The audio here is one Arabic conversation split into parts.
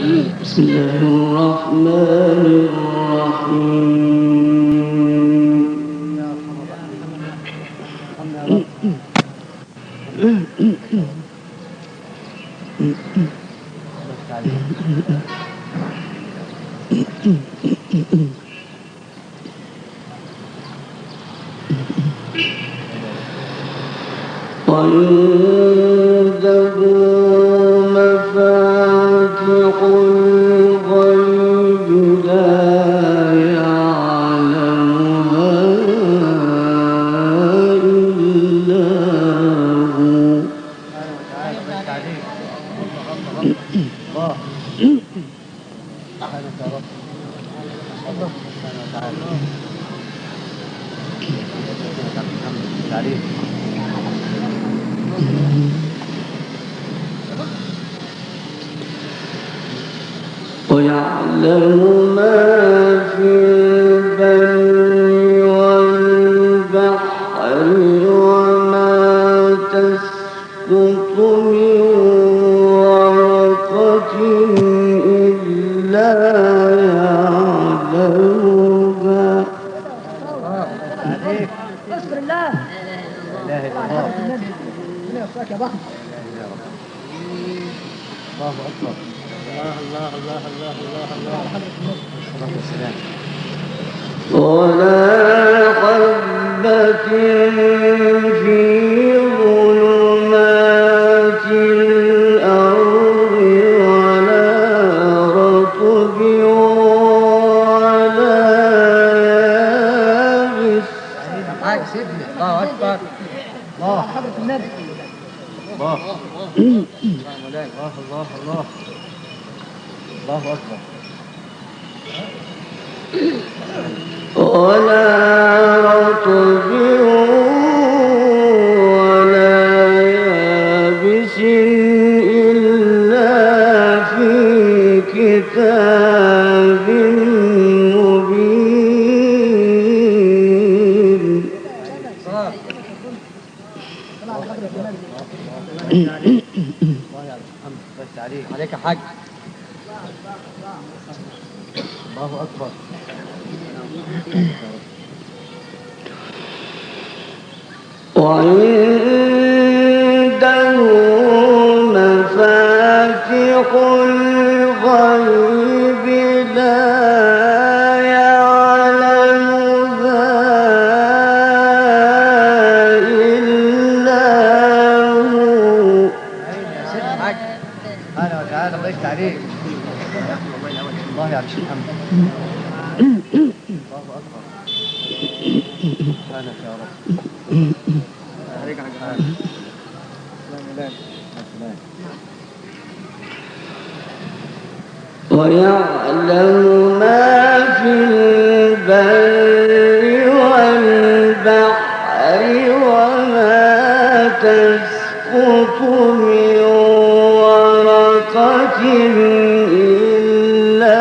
بسم الله الرحمن الرحيم وعنده مفاتح الغيب لا يعلمها إلا هو ويعلم ما في البر والبحر وما تسقط من ورقة إلا يعلمها اصبر الله لا اله الا الله يا بحر الله اكبر الله الله الله الله الله الله والسلام ولا حبة في ظلمات الأرض ولا رطب ولا يابس سيدنا الله اكبر الله حضرة النبي الله الله الله الله الله اكبر ولا رطب ولا يابس إلا في كتاب مبين بس عليك حاج الله اكبر وعنده مفاتح الغيب لا يعلمها إلا هو حاج اهلا وسهلا الله يفتح عليك الله يا شيخ محمد الله اكبر سبحانك يا رب عليك على الجهاد ويعلم ما في البر والبحر وما تسقط من ورقة إلا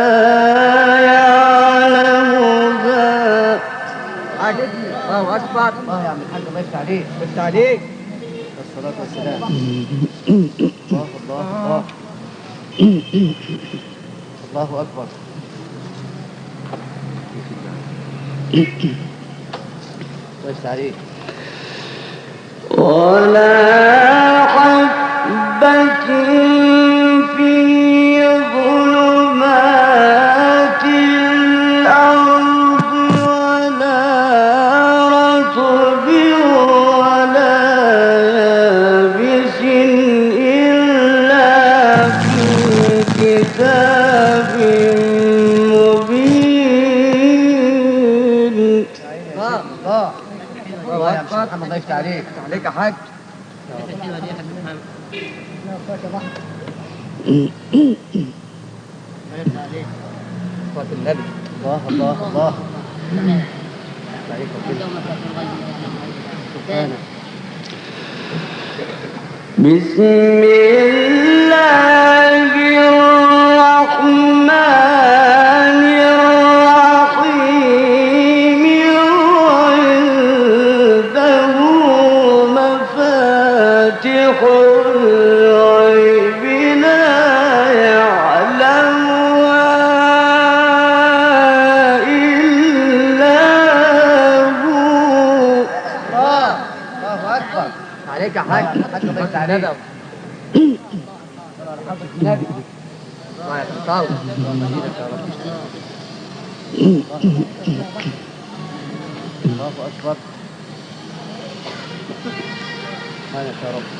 يعلمها حاج الله اكبر الله يا عم الحاج الله يفتح عليك يفتح عليك والصلاة والسلام الله الله الله الله اكبر الله يفتح عليك ولا حبة في ظلمات الأرض ولا رطب ولا يابس إلا في كتاب مبين الله الله يا محمد الله يفتح عليك عليك يا حاج صلاة النبي الله الله الله عليك سبحانك بسم الله الرحمن الرحيم وعنده مفاتح الغيب لا يعلم الحاج الله يفتح عليك. صلاة على حضرة النبي. الله يحفظك. الله أكبر. سبحانك يا رب.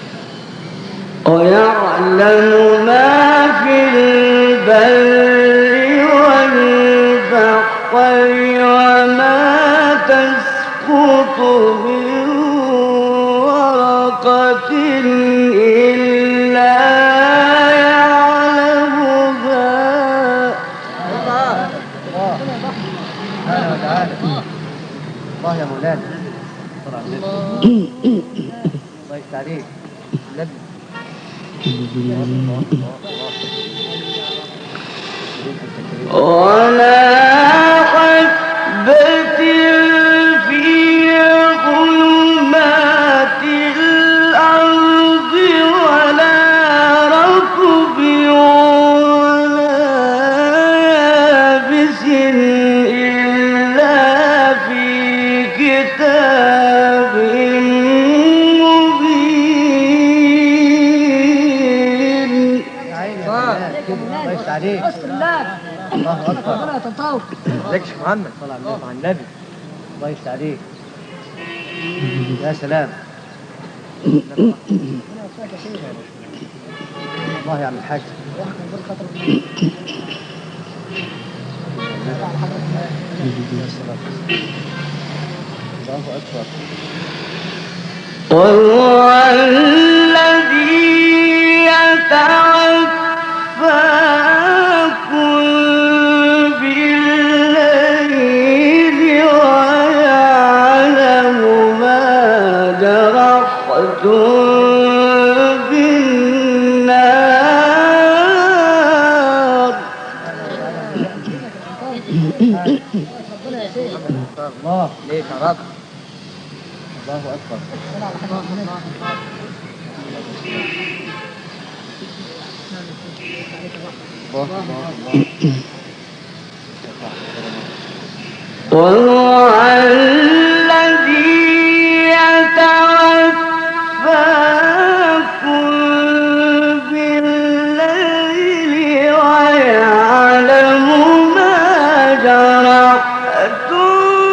ويعلم ما في البر والبحر وما تسقط من ورقة إلا يعلمها. الله سبحانه وتعالى. الله يا مولانا. صل على النبي. الله يفتح عليك. النبي. ولا حبة في ظلمات الأرض ولا رطب ولا يابس إلا في كتاب مبين. يا عيني يا مولانا. الله يفتح عليك. الله أكبر. لك شيخ محمد. صل على النبي. الله يفتح عليك. يا سلام. الله يا عم الحاج. الله أكبر. وهو الذي يتوفاكم بالليل ويعلم ما جرحتم بالنار. الله ليك يا رب. الله أكبر. وهو الذي يتوفاكم بالليل ويعلم ما جرحتم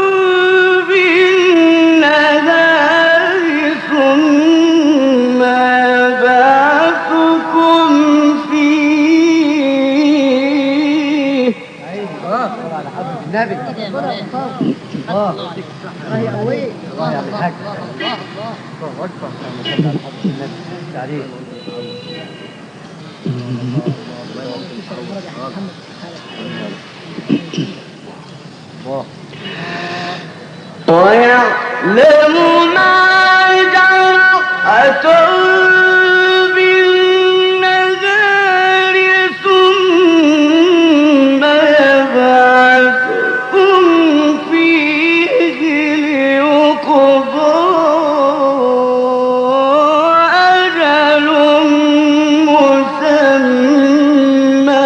بالنهار ثم يبعثكم فيه. الله على حضرة النبي. الله الله يا عم الحاج. الله أكبر. على حضرة النبي. تعليق. الله ويعلم ما جرحتم بالنهار ثم يبعثكم فيه ليقضى أجل مسمى.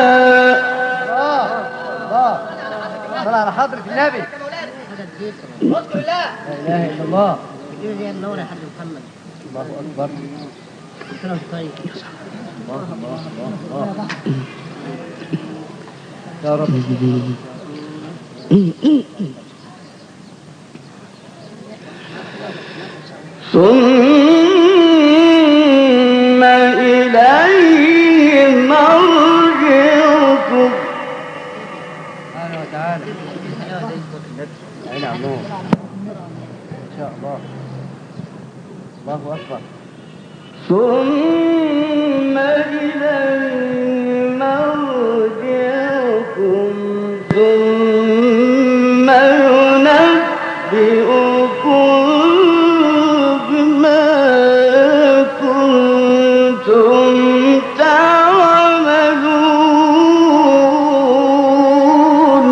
الله صل على حضرة النبي. اذكر الله. لا إله إلا الله. زي النور يا حاج محمد. الله أكبر. كلام طيب. الله الله الله الله. يا رب. ثم إليه مرجعكم. سبحانه وتعالى. أي نعم نور. إن شاء الله. الله أكبر. ثم إليه مرجعكم ثم ينبئكم بما كنتم تعملون.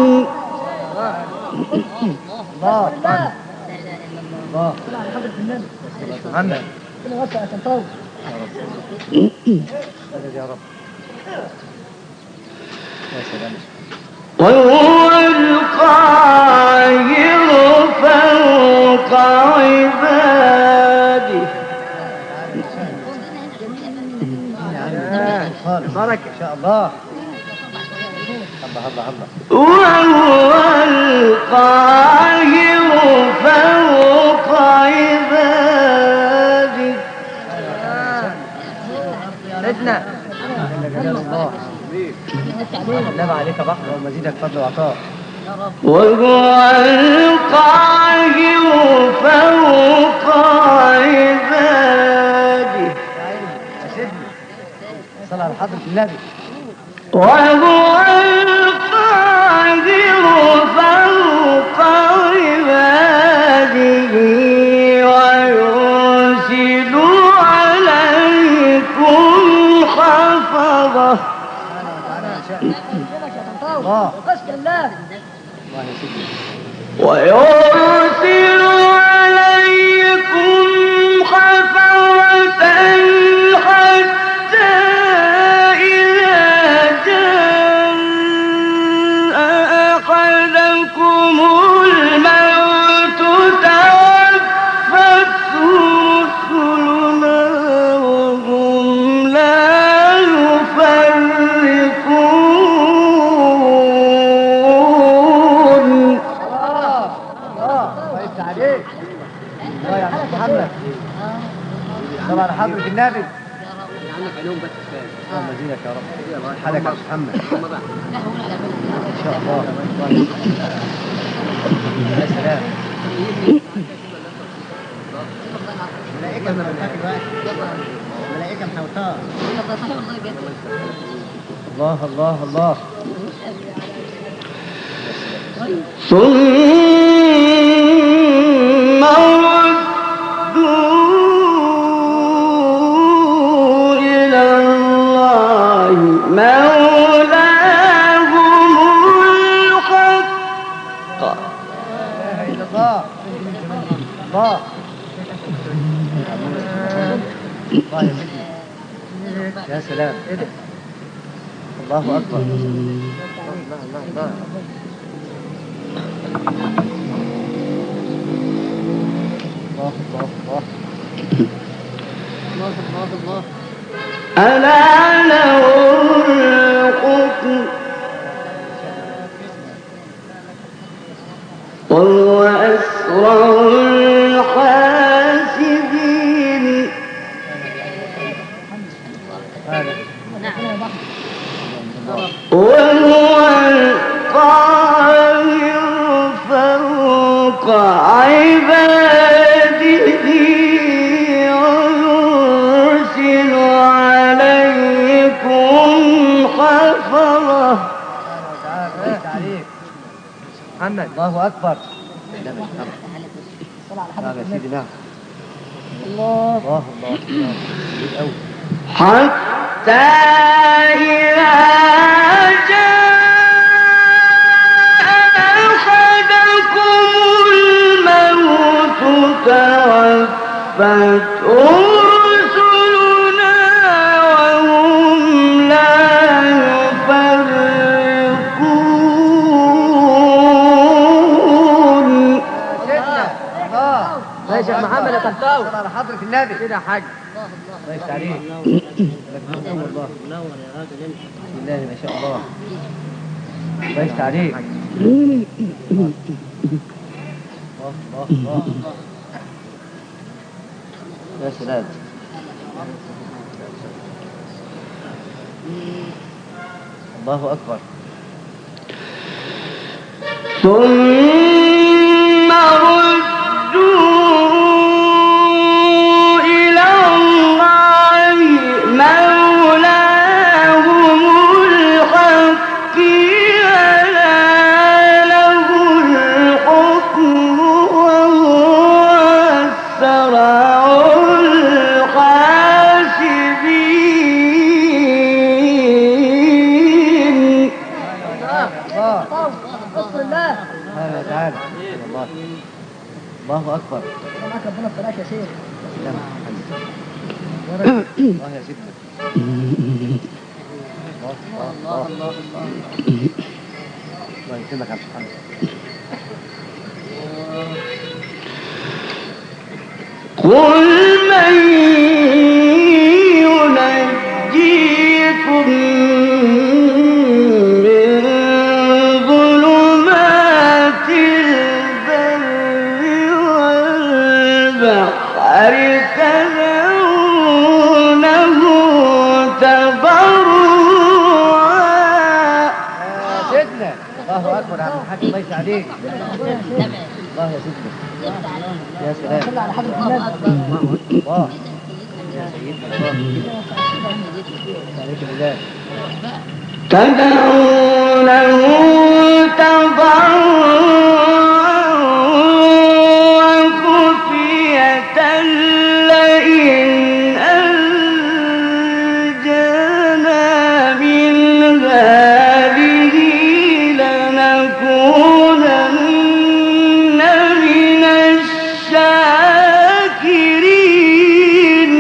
الله الله. محمد. مدد يا رب. يا سلام. وهو القاهر فوق عباده شاء الله. الله الله الله. وهو القاهر فوق عباده. سيدنا جل الله. النبي عليك بحر ومزيدك فضل وعطاء. وهو القاهر فوق عباده. يا سيدنا صلى على حضرة النبي. وهو القاهر فوق عباده ويرسل عليكم حفظه. الله الله يا سيدنا. ويرسل عليكم حفظة حتى إذا جاء أحدكم الموت توفته رسلنا وهم لا يفرقون. وقفت عليك. الله يا محمد صلى على حضرة النبي. عنك عليهم بس كفايه. اللهم زينك يا رب. حالك يا محمد ان شاء الله. يا سلام. ملائكة ملائكة محوطاه. الله الله الله. ثم ردوا إلى الله مولاهم الحق. لا اله الا الله. الله الله يا سيدي. يا سلام. الله اكبر. الله الله الله. ألا له الحكم وهو أسرع الحاسبين. وهو القاهر فوق عباده ويرسل عليكم حفظه. محمد الله اكبر. نعم يا سيدي. نعم. الله الله الله. أوي. حتى إذا جاء أحدكم الموت توفته رسلنا وهم لا يفرقون. سيدنا الله. ماشي يا محمد يا تحتاوي. صلى على حضرة النبي. كده يا حاج. الله يفتح عليك. الله منور يا راجل انت. بسم الله ما شاء الله. الله يفتح عليك. الله الله الله. يا سلام. الله أكبر. ثم ردوا إلى الله مولاهم الحق ألا له الحكم وهو أسرع الحاسبين. الله تعالى. الله الله أكبر. معك ربنا بطلاك يا شيخ. الله يا سيدنا. الله الله الله الله يكرمك يا محمد. قل من ينجيكم الله اكبر يا عم الحاج، الله يفتح عليك. الله يا سيدنا، يا سلام. صلى على حضرة النبي. الله يا سيدنا، الله عليك بالله. تدعونه تضرعا وخفية لئن أنجانا من هذه لنكونن من الشاكرين.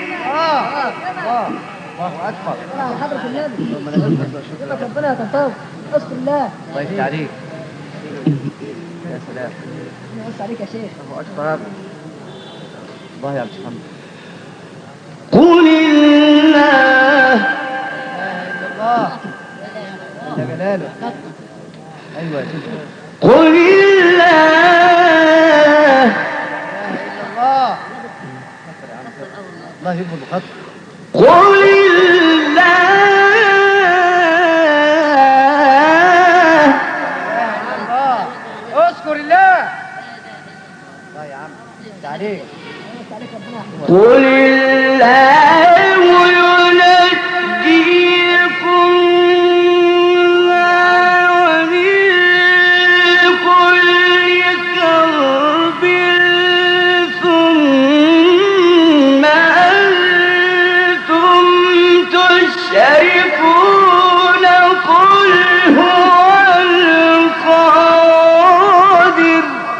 الله اكبر. صلى على حضرة النبي. اللهم لك الحمد والشكر. يبقى ربنا يتفوق. اذكر الله. الله يفتح عليك. يا سلام. بص عليك يا شيخ. الله اكبر. الله يا عبد الحمد. قل الله لا اله الا الله جل جلاله. ايوه يا سيدنا. قل الله لا اله الا الله. الله يكبر بخطر. قل الله الله اذكر الله. الله يا عم انت عليك. بص عليك ربنا يحفظك. قل الله ينجيكم ومن كل كرب ثم أنتم تشركون. قل هو القادر.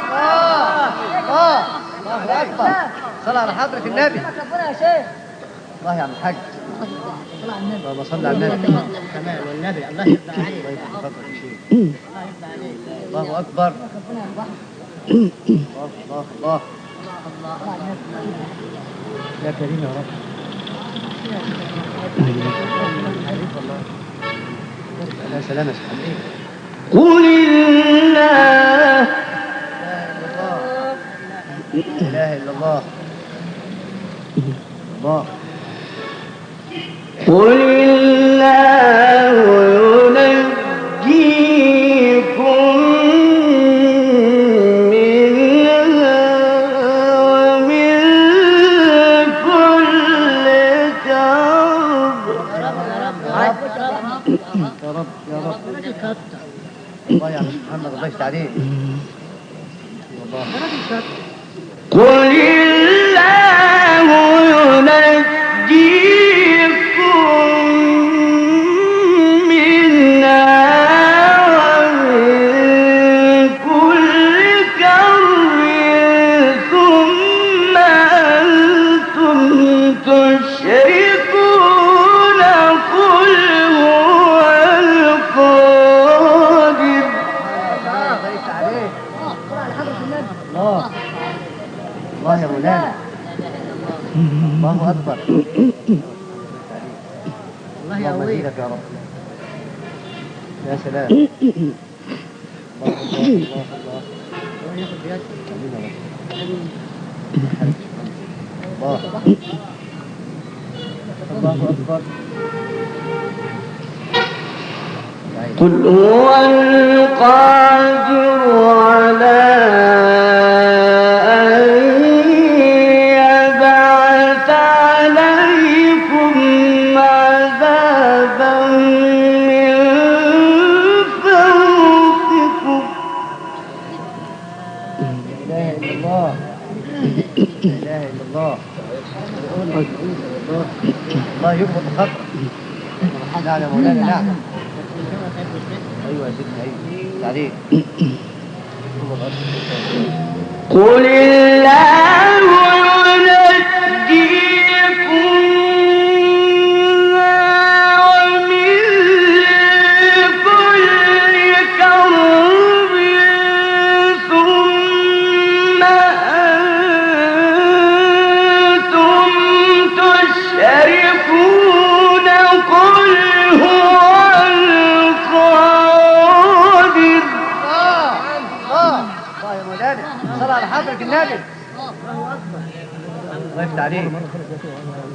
الله اكبر. صل على حضرة النبي. ربنا يا شيخ. الله يا عم الحاج. صلى على النبي. اللهم صل على النبي. كمان والنبي الله يفتح عليك. الله يفتح خاطرك يا شيخ. الله يفتح عليك. الله اكبر. ربنا يرضى. الله الله الله. صلى على النبي. يا كريم يا رب. يا سلام يا سيدنا. قل الله لا اله الا الله. الله قل الله ينجيكم منها ومن كل كرب. يا رب يا رب. الله يا عم محمد الله يفتح عليك. الله قل الله ينجيكم منها ومن كل كرب ثم أنتم تشركون. قل هو القادر. الله يفتح عليك. صلى على حضرة النبي. الله الله يا مولانا. الله اكبر. الله يقويك. يزيدك يا رب. يا سلام. الله الله الله الله. الله ياخد بيدك. آمين يا رب. الله الله اكبر. قل هو القادر على أن يبعث عليكم عذابا من فوقكم. لا اله الا الله. لا اله الا الله. الله يكبر بخطر. نعم يا مولانا نعم. ايوه يا سيدنا ايوه عليك. قل الله ينجيكم ومن كل كرب ثم أنتم تشركون. قل هو القادر. الله يا مولانا صل على حضرة النبي. الله يفتح عليك.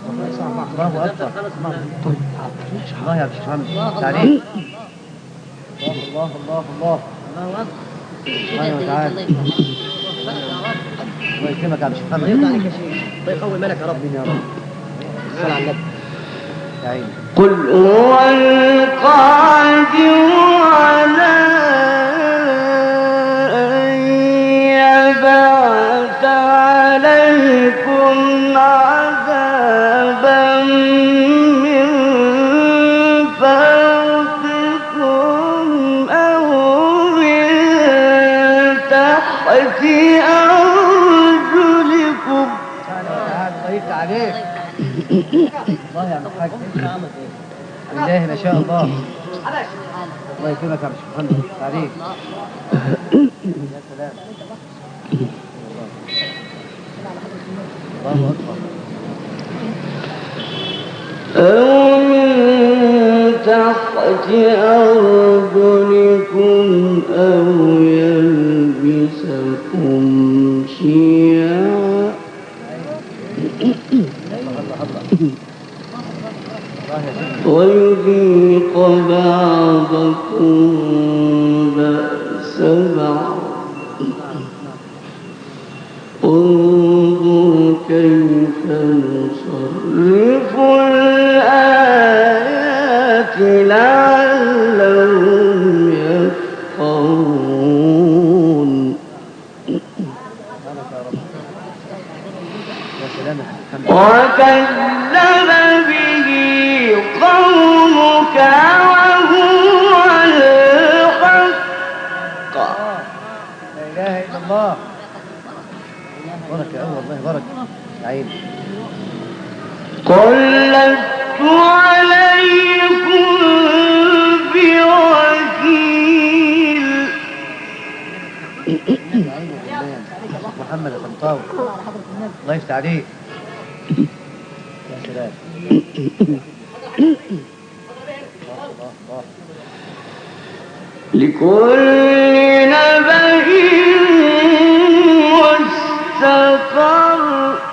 الله اكبر. الله يا عبد الحمد يفتح عليك. الله الله الله الله أكبر. سبحانه وتعالى. الله يكرمك يا عم محمد. الله يرضى عليك يا شيخ. الله يقوي مالك يا رب. امين يا رب. الصلاة على النبي. يا عيني. قل هو القادر على أن يبعث عليكم عذابا من فوقكم أو من تحت أرجلكم. سبحانه وتعالى. الله يفتح عليك. الله يا عم الحاج. بالله ما شاء الله. الله يكرمك يا عم محمد. عليك. يا سلام. الله أكبر. أو من تحت أرجلكم أو يلبسكم شيعا ويذيق بعضكم بأس بعض. انظر كيف نصرف الآيات لعلهم يفقهون. يا سلام يا محمد. وكذب به قومك وهو الحق. لا إله إلا الله. بركة أول والله بركة. يا عيني. قل لست عليكم بوكيل. يا عيني يا جمال. محمد الطنطاوي. الله يفتح عليك. يا سلام. الله الله. لكل نبأ مستقر.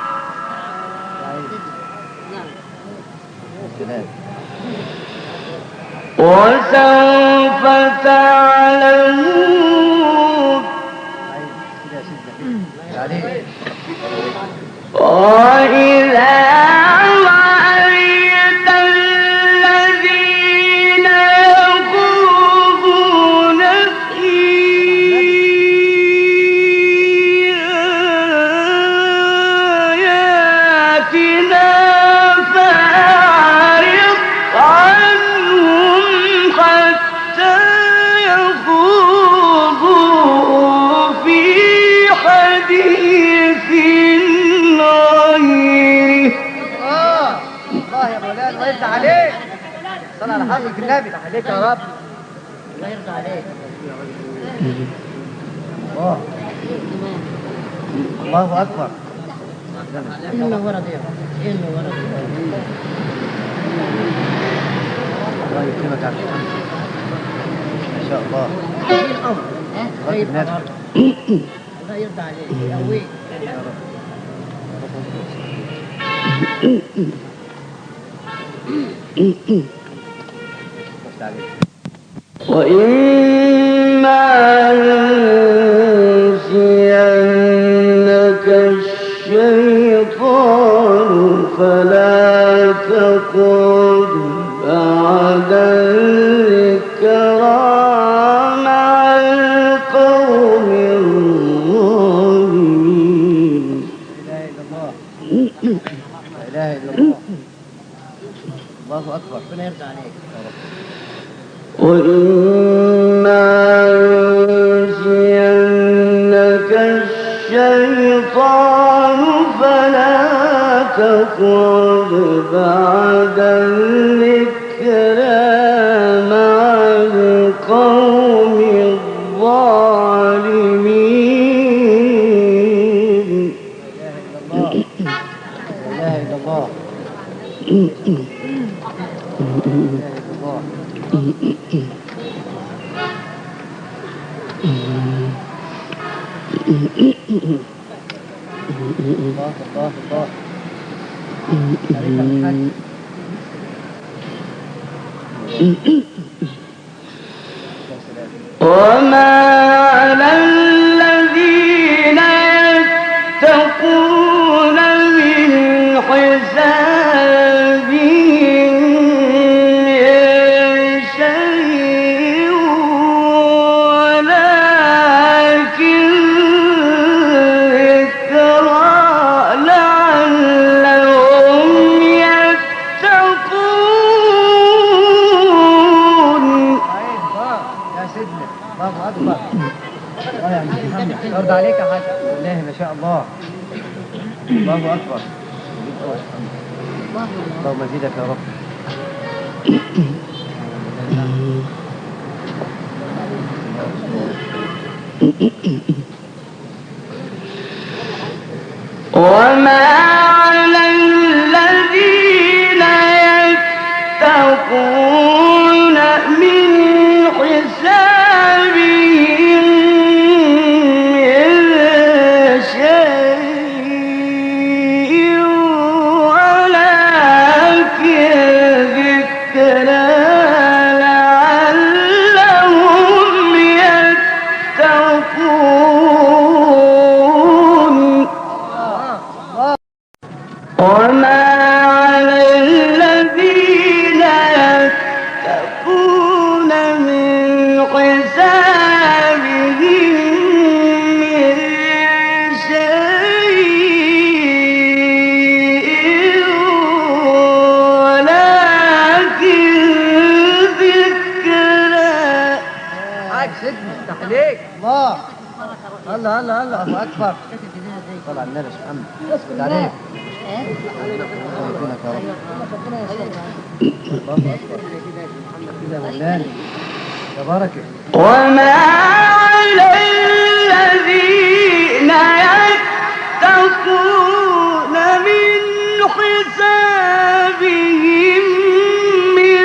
وسوف تعلمون. وإذا رأيت الذين يخوضون في آياتنا فأعرض عنهم حتى يخوضوا في حديث غيره. الله يا مولانا. الله يفتح عليك. صل على حضرة النبي. عليك يا رب. الله يرضى عليك. الله. الله أكبر. إنه ورد يا رب. إنه ورد. الله يكرمك يا عبد محمد. ما شاء الله. في الأمر. بركة النبي. الله يرضى عليك. يقويك. يا رب. يفتح عليك. وإما ينسينك الشيطان فلا تقعد بعد الذكرى مع القوم الظالمين. لا إله إلا الله. لا إله إلا الله. الله أكبر. ربنا يرضى عليك. وإما ينسينك الشيطان فلا تقعد بعد الذكرى مع القوم الظالمين. لا إله إلا الله. لا إله إلا الله. الله الله الله. عليك الحج. يا وما على الذين يتقون من حسابهم من شيء ولكن ذكرى لعلهم يتقون. يا سيدنا الله اكبر. الله يا محمد يرضى عليك يا حاج. بالله ما شاء الله. الله اكبر. اللهم زيدك يا رب. وما على الذين يتقون من حسابهم من شيء ولكن ذكرى لعلهم يتقون. وما على الذين يتقون من حسابهم من شيء ولكن ذكرى. حاج سيدنا تحليك. الله الله الله الله اكبر. صل على النبي محمد. اسكت عليك. يكونك يا رب. الله اكبر. كده مولانا يا بركه. وما على الذين يتقون من حسابهم من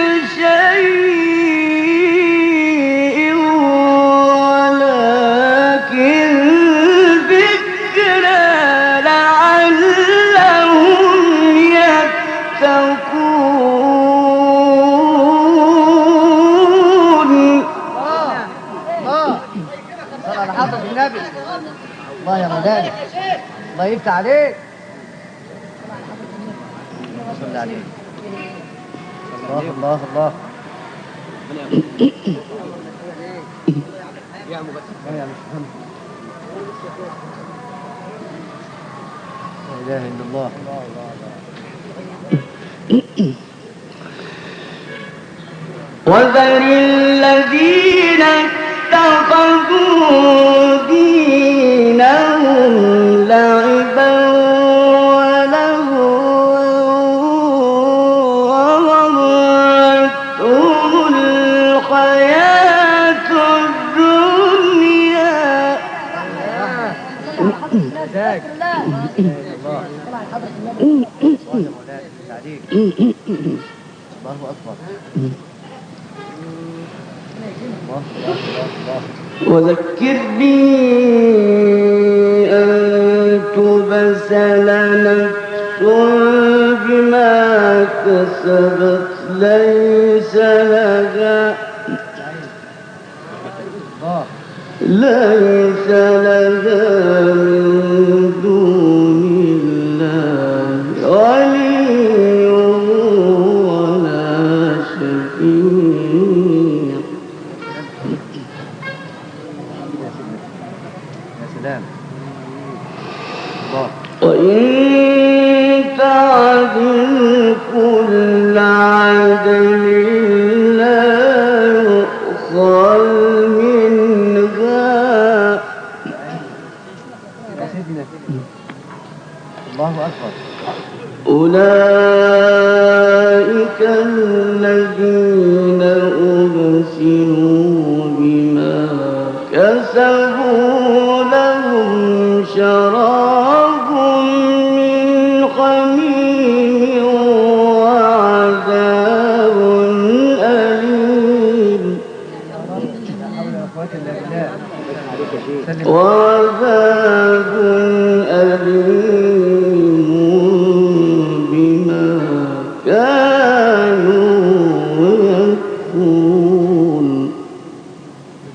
شيء ولكن ذكرى لعلهم يتقون. الله صل على حضرة النبي. الله يا مولانا الله يفتح عليك. صل عليه. الله الله الله. يا محمد لا اله الا الله. وذر الذين اتخذوا دينهم لعبا ولهوا وغرتهم الحياة الدنيا. ذاك الله الله يا مولانا عليك. الله اكبر. الله الله الله. وذكر بي أن تبسل نفس بما كسبت ليس لها من دون الله ولي ولا شفيع. يا سلام. الله. وإن تعدل كل عدل لا يؤخذ منها. يا سيدنا الله أكبر. أولئك الذين أبسلوا بما كسبوا لهم شراب من حميم وعذاب أليم. وعذاب أليم بما كانوا يكفرون.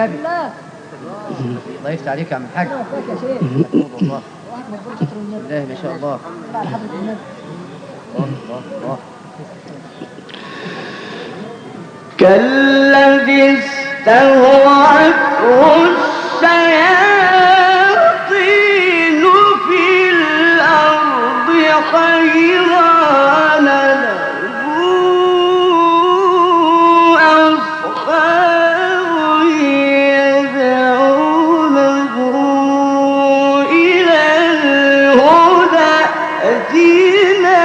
النبي. الله يفتح عليك يا عم الحاج. الله بالله ما شاء الله. الله كالذي استهوته الشياطين في الأرض حيران له أصحاب يدعونه إلى الهدى ائتنا.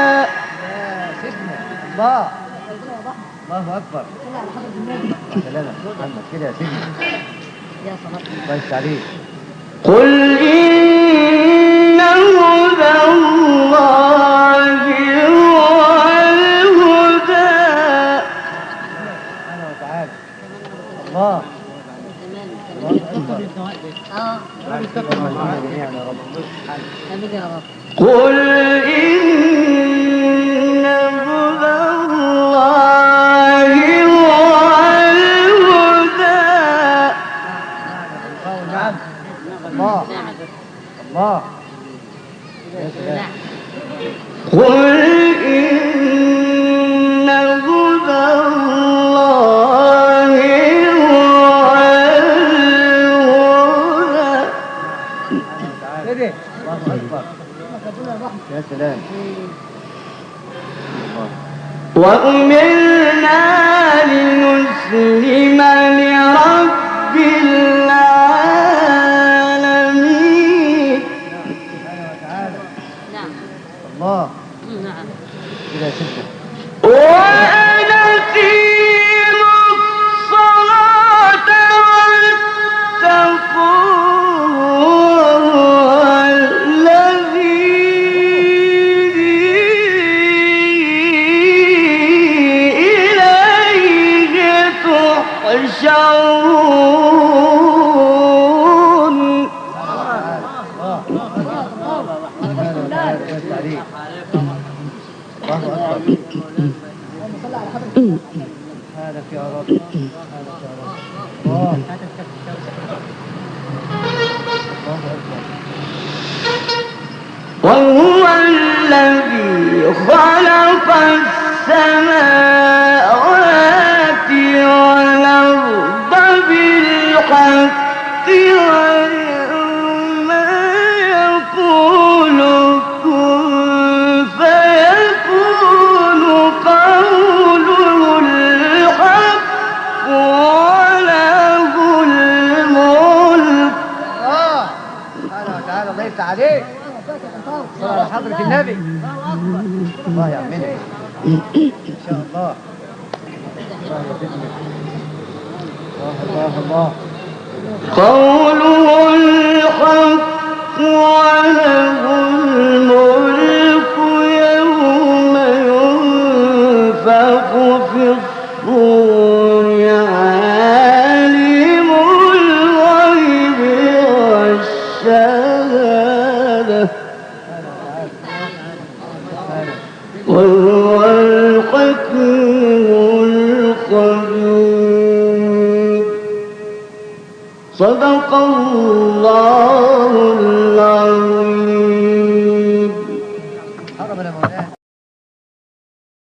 الله الله أكبر. سلام محمد كده يا سيدي. الله يفتح عليك. قل إن هدى الله هو الهدى. سبحانه وتعالى. الله الله أكبر. جميعا يا رب. قل إن هدى الله هو الهدى. الله الله يا سلام. قل إن هدى الله هو الهدى. كده الله أكبر. يا سلام. وأمرنا لنسلم لرب العالمين. سبحانه وتعالى. الله كده يا سيدي. وأقيموا الصلاة واتقوا الذي إليه تحشرون. الله أكبر. هذا يا رب. الله أكبر. وهو الذي خلق السماوات والأرض بالحق وما يقول كن فيكون قوله الحق وله الملك. سبحانه وتعالى. الله يفتح عليك. صلى على حضرة النبي. الله يعملك إن شاء الله. الله يزيدنا. الله الله قوله الحق وله الملك يوم ينفخ في الصور عالم الغيب والشهادة وهو الحكيم الخبير. صدق الله العظيم.